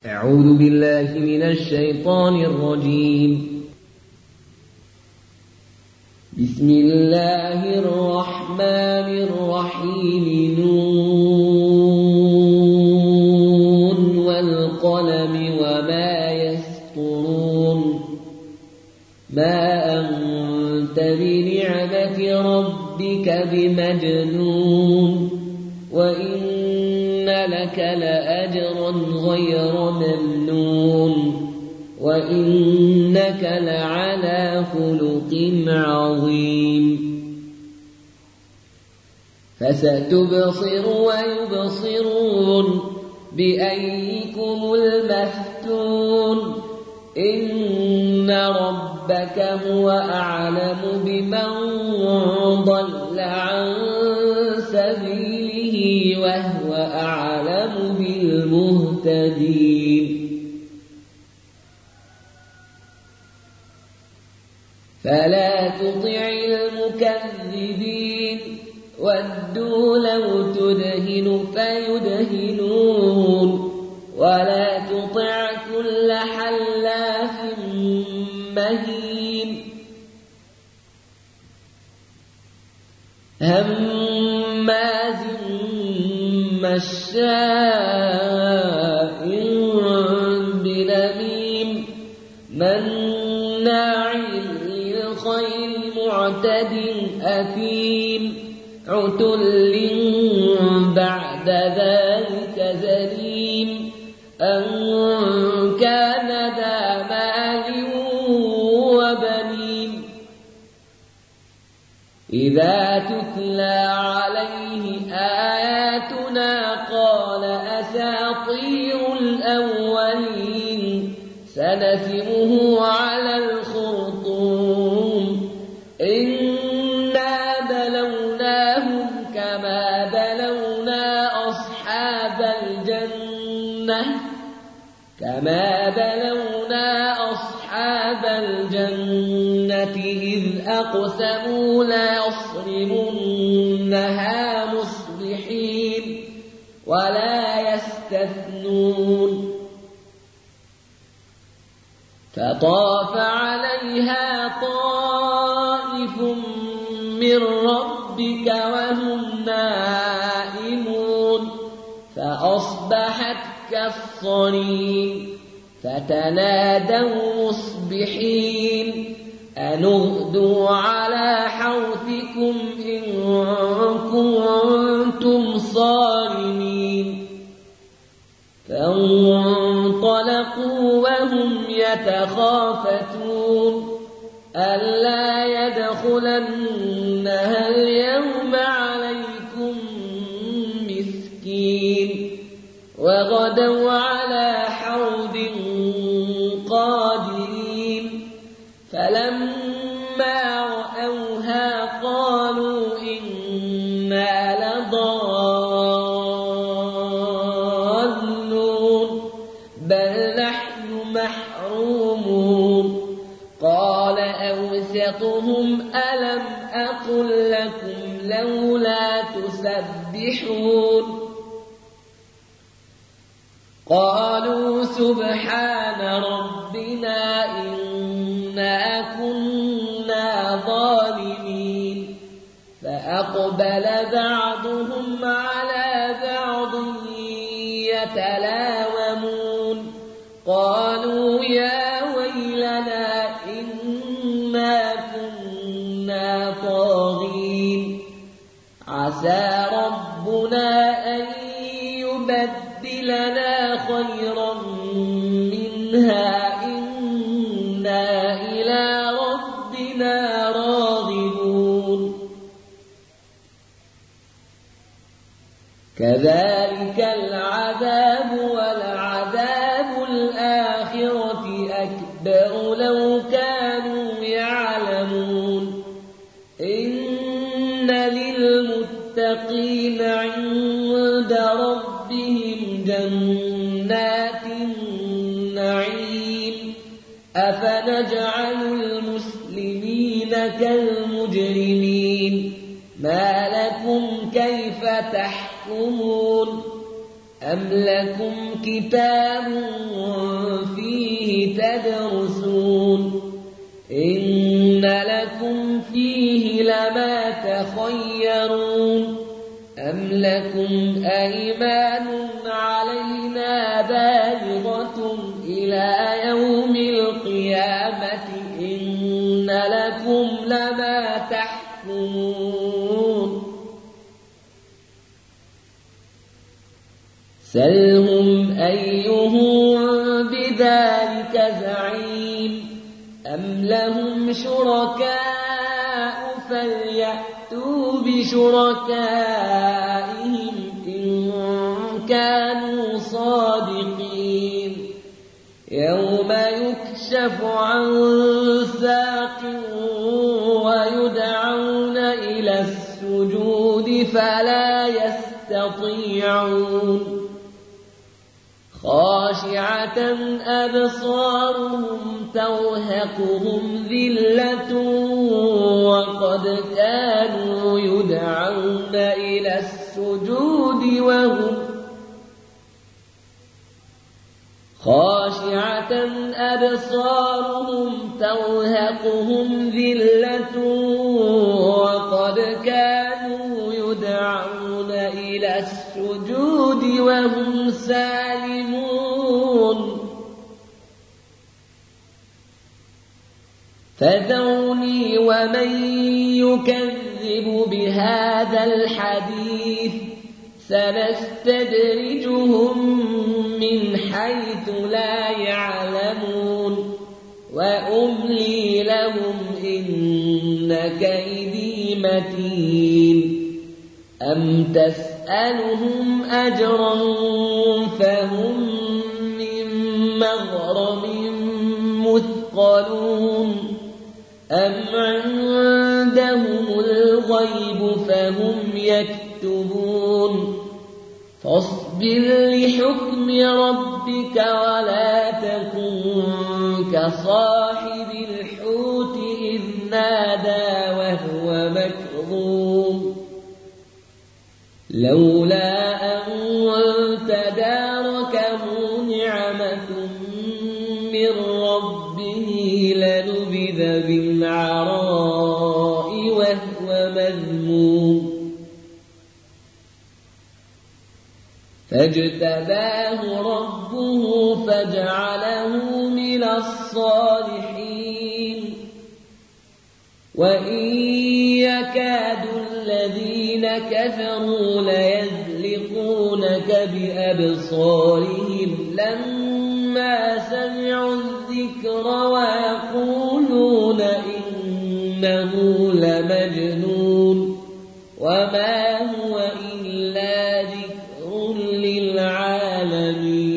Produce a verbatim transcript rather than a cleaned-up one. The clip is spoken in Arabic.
أعوذ بالله من الشيطان الرجيم. بسم الله الرحمن الرحيم. نون والقلم وما يسطرون. ما أنت بنعمة ربك بمجنون، وإن لك لأجرا غير ممنون، وإنك لعلى خلق عظيم. فستبصر ويبصرون بأيكم المفتون. إن ربك هو أعلم بمن ضل عن سبيله وهو أعلم بالمهتدين. فلا تطع المكذبين، ودوا لو تدهن فيدهنون. ولا تطع كل حلاف مهين، هماز مشاء بنميم، مناع للخير معتد أثيم، عتل بعد ذلك زنيم، أن كان ذا مال وبنين. إذا تتلى عليه آياتنا قال أساطير الأولين، سنسمه على الخرطوم. إنا بلوناهم كما بلونا أصحاب الجنة كما بلونا أصحاب الجنة إذ أقسموا ليصرمنها مصبحين ولا يستثنون. فطاف عليها طائف من ربك وهم نائمون، فأصبحت كالصريم. فتنادوا مصبحين أن اغدوا على حرثكم إن كنتم صارمين. فانطلقوا وهم يتخافتون ألا يدخلنها اليوم عليكم مسكين. وغدوا على حرد قادرين. فلما رأوها قالوا إنا لضالون بل نحن محرومون. قال أوسطهم ألم أقل لكم لولا تسبحون. قالوا سبحان ربنا إنا كنا ظالمين. فأقبل بعضهم على بعض يتلاومون. قالوا يا ويلنا إنا كنا طاغين. عسى ربنا أن يبدلنا خيرا منها إنا إلى ربنا راغبون. كذلك العذاب ولعذاب الآخرة أكبر لو كانوا يعلمون. إن للمتقين عند ربهم جنات النعيم. أفنجعل المسلمين كالمجرمين؟ ما لكم كيف تحكمون؟ أم لكم كتاب يتطيرون أم لكم أيمان علينا بالغة إلى يوم القيامة إن لكم لما تحكمون سلهم أيهم بذلك زعيم أم لهم شركاء فليأتوا بشركائهم إن كانوا صادقين يوم يكشف عن ساق ويدعون إلى السجود فلا يستطيعون خاشعة أبصارهم ترهقهم ذلة وقد كانوا يدعون إلى السجود وهم خاشعة أبصارهم ترهقهم ذلة وقد كانوا يدعون إلى السجود وهم سالمون فذرني ومن يكذب بهذا الحديث سنستدرجهم من حيث لا يعلمون وأملي لهم إن كيدي متين أم تسألهم أجرا فهم من مغرم مثقلون أم عندهم الغيب فهم يكتبون فاصبر لحكم ربك ولا تكن كصاحب الحوت إذ نادى وهو مكظوم لولا أن تداركه نعمة من ربه لنبذ بالعراء وهو مذموم فاجتباه ربه فجعله من الصالحين وإن يكاد الذين كفروا ليزلقونك بأبصارهم لما سمعوا الذكر ويقولون إنه لمجنون وما هو إلا ذكر للعالمين